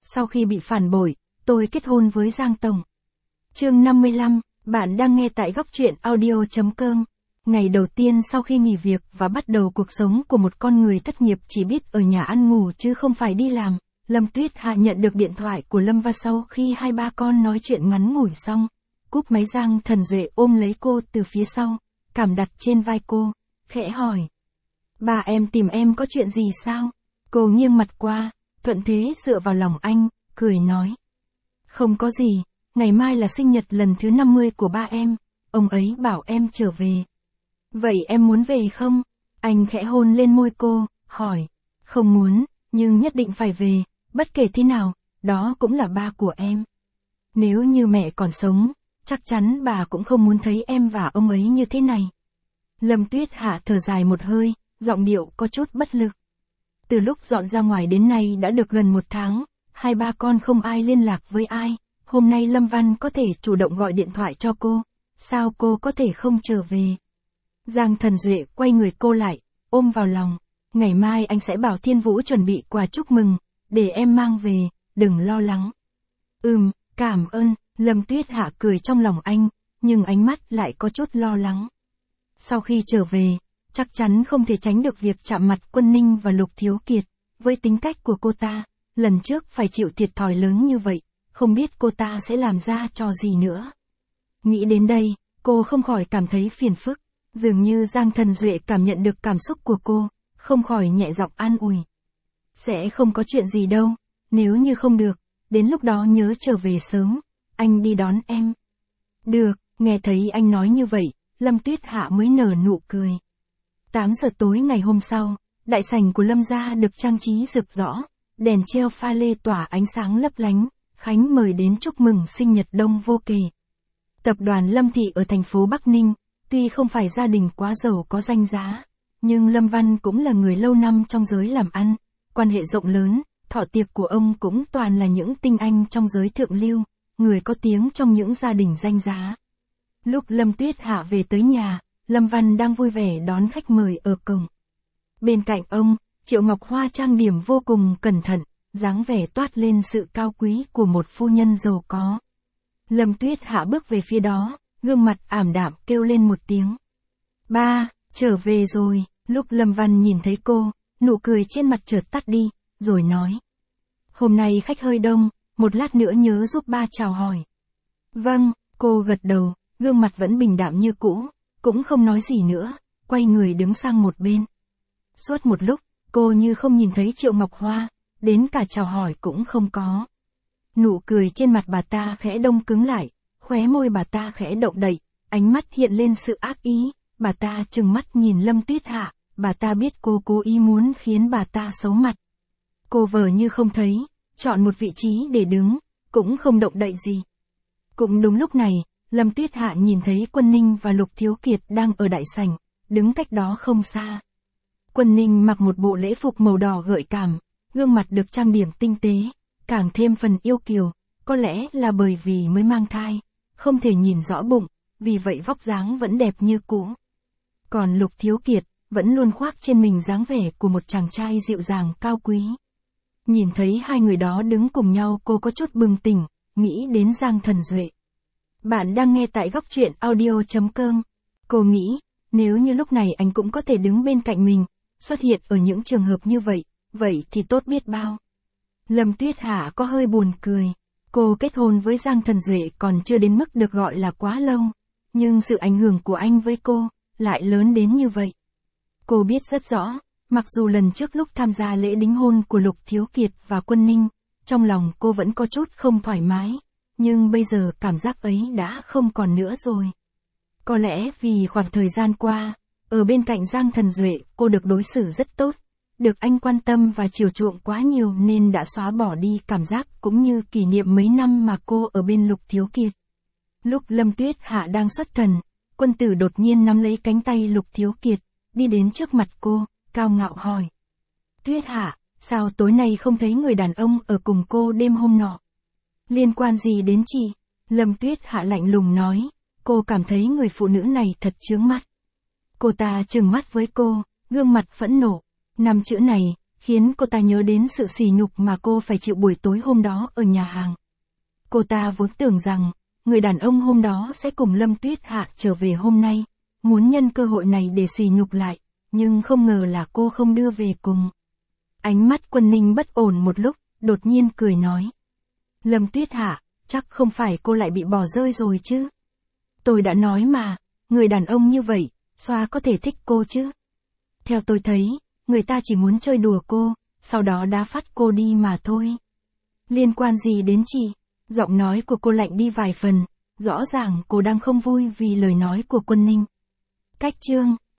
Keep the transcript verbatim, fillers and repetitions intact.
Sau khi bị phản bội, tôi kết hôn với Giang Tổng. Chương năm mươi lăm, bạn đang nghe tại góc truyện audio chấm com. Ngày đầu tiên sau khi nghỉ việc và bắt đầu cuộc sống của một con người thất nghiệp chỉ biết ở nhà ăn ngủ chứ không phải đi làm, Lâm Tuyết Hạ nhận được điện thoại của Lâm và sau khi hai ba con nói chuyện ngắn ngủi xong, cúp máy Giang Thần Duệ ôm lấy cô từ phía sau, cảm đặt trên vai cô, khẽ hỏi. Ba em tìm em có chuyện gì sao? Cô nghiêng mặt qua, thuận thế dựa vào lòng anh, cười nói. Không có gì, ngày mai là sinh nhật lần thứ năm mươi của ba em, ông ấy bảo em trở về. Vậy em muốn về không? Anh khẽ hôn lên môi cô, hỏi. Không muốn, nhưng nhất định phải về, bất kể thế nào, đó cũng là ba của em. Nếu như mẹ còn sống, chắc chắn bà cũng không muốn thấy em và ông ấy như thế này. Lâm Tuyết Hạ thở dài một hơi, giọng điệu có chút bất lực. Từ lúc dọn ra ngoài đến nay đã được gần một tháng, hai ba con không ai liên lạc với ai, hôm nay Lâm Văn có thể chủ động gọi điện thoại cho cô, sao cô có thể không trở về? Giang Thần Duệ quay người cô lại, ôm vào lòng, ngày mai anh sẽ bảo Thiên Vũ chuẩn bị quà chúc mừng, để em mang về, đừng lo lắng. Ừm, cảm ơn, Lâm Tuyết Hạ cười trong lòng anh, nhưng ánh mắt lại có chút lo lắng. Sau khi trở về, chắc chắn không thể tránh được việc chạm mặt Quân Ninh và Lục Thiếu Kiệt, với tính cách của cô ta, lần trước phải chịu thiệt thòi lớn như vậy, không biết cô ta sẽ làm ra trò gì nữa. Nghĩ đến đây, cô không khỏi cảm thấy phiền phức, dường như Giang Thần Duệ cảm nhận được cảm xúc của cô, không khỏi nhẹ giọng an ủi. Sẽ không có chuyện gì đâu, nếu như không được, đến lúc đó nhớ trở về sớm, anh đi đón em. Được, nghe thấy anh nói như vậy, Lâm Tuyết Hạ mới nở nụ cười. tám giờ tối ngày hôm sau, đại sảnh của Lâm gia được trang trí rực rỡ, đèn treo pha lê tỏa ánh sáng lấp lánh, Khánh mời đến chúc mừng sinh nhật đông vô kể. Tập đoàn Lâm Thị ở thành phố Bắc Ninh, tuy không phải gia đình quá giàu có danh giá, nhưng Lâm Văn cũng là người lâu năm trong giới làm ăn, quan hệ rộng lớn, thọ tiệc của ông cũng toàn là những tinh anh trong giới thượng lưu, người có tiếng trong những gia đình danh giá. Lúc Lâm Tuyết Hạ về tới nhà, Lâm Văn đang vui vẻ đón khách mời ở cổng. Bên cạnh ông, Triệu Ngọc Hoa trang điểm vô cùng cẩn thận, dáng vẻ toát lên sự cao quý của một phu nhân giàu có. Lâm Tuyết Hạ bước về phía đó, gương mặt ảm đạm kêu lên một tiếng. Ba, trở về rồi, lúc Lâm Văn nhìn thấy cô, nụ cười trên mặt chợt tắt đi, rồi nói. Hôm nay khách hơi đông, một lát nữa nhớ giúp ba chào hỏi. Vâng, cô gật đầu, gương mặt vẫn bình đạm như cũ, cũng không nói gì nữa, quay người đứng sang một bên. Suốt một lúc, cô như không nhìn thấy Triệu Ngọc Hoa, đến cả chào hỏi cũng không có. Nụ cười trên mặt bà ta khẽ đông cứng lại, khóe môi bà ta khẽ động đậy, ánh mắt hiện lên sự ác ý, bà ta trừng mắt nhìn Lâm Tuyết Hạ, bà ta biết cô cố ý muốn khiến bà ta xấu mặt. Cô vờ như không thấy, chọn một vị trí để đứng, cũng không động đậy gì. Cũng đúng lúc này, Lâm Tuyết Hạ nhìn thấy Quân Ninh và Lục Thiếu Kiệt đang ở đại sảnh, đứng cách đó không xa. Quân Ninh mặc một bộ lễ phục màu đỏ gợi cảm, gương mặt được trang điểm tinh tế, càng thêm phần yêu kiều, có lẽ là bởi vì mới mang thai, không thể nhìn rõ bụng, vì vậy vóc dáng vẫn đẹp như cũ. Còn Lục Thiếu Kiệt, vẫn luôn khoác trên mình dáng vẻ của một chàng trai dịu dàng cao quý. Nhìn thấy hai người đó đứng cùng nhau cô có chút bừng tỉnh, nghĩ đến Giang Thần Duệ. Bạn đang nghe tại góc truyện audio chấm com. Cô nghĩ, nếu như lúc này anh cũng có thể đứng bên cạnh mình, xuất hiện ở những trường hợp như vậy, vậy thì tốt biết bao. Lâm Tuyết Hạ có hơi buồn cười. Cô kết hôn với Giang Thần Duệ còn chưa đến mức được gọi là quá lâu, nhưng sự ảnh hưởng của anh với cô lại lớn đến như vậy. Cô biết rất rõ, mặc dù lần trước lúc tham gia lễ đính hôn của Lục Thiếu Kiệt và Quân Ninh, trong lòng cô vẫn có chút không thoải mái, nhưng bây giờ cảm giác ấy đã không còn nữa rồi. Có lẽ vì khoảng thời gian qua, ở bên cạnh Giang Thần Duệ cô được đối xử rất tốt, được anh quan tâm và chiều chuộng quá nhiều nên đã xóa bỏ đi cảm giác cũng như kỷ niệm mấy năm mà cô ở bên Lục Thiếu Kiệt. Lúc Lâm Tuyết Hạ đang xuất thần, Quân Tử đột nhiên nắm lấy cánh tay Lục Thiếu Kiệt, đi đến trước mặt cô, cao ngạo hỏi. Tuyết Hạ, sao tối nay không thấy người đàn ông ở cùng cô đêm hôm nọ? Liên quan gì đến chị? Lâm Tuyết Hạ lạnh lùng nói, cô cảm thấy người phụ nữ này thật chướng mắt. Cô ta trừng mắt với cô, gương mặt phẫn nộ. Năm chữ này, khiến cô ta nhớ đến sự sỉ nhục mà cô phải chịu buổi tối hôm đó ở nhà hàng. Cô ta vốn tưởng rằng, người đàn ông hôm đó sẽ cùng Lâm Tuyết Hạ trở về hôm nay, muốn nhân cơ hội này để sỉ nhục lại, nhưng không ngờ là cô không đưa về cùng. Ánh mắt Quân Ninh bất ổn một lúc, đột nhiên cười nói. Lâm Tuyết Hạ, chắc không phải cô lại bị bỏ rơi rồi chứ? Tôi đã nói mà, người đàn ông như vậy, Xoa có thể thích cô chứ? Theo tôi thấy, người ta chỉ muốn chơi đùa cô, sau đó đá phát cô đi mà thôi. Liên quan gì đến chị? Giọng nói của cô lạnh đi vài phần, rõ ràng cô đang không vui vì lời nói của Quân Ninh. Cách chương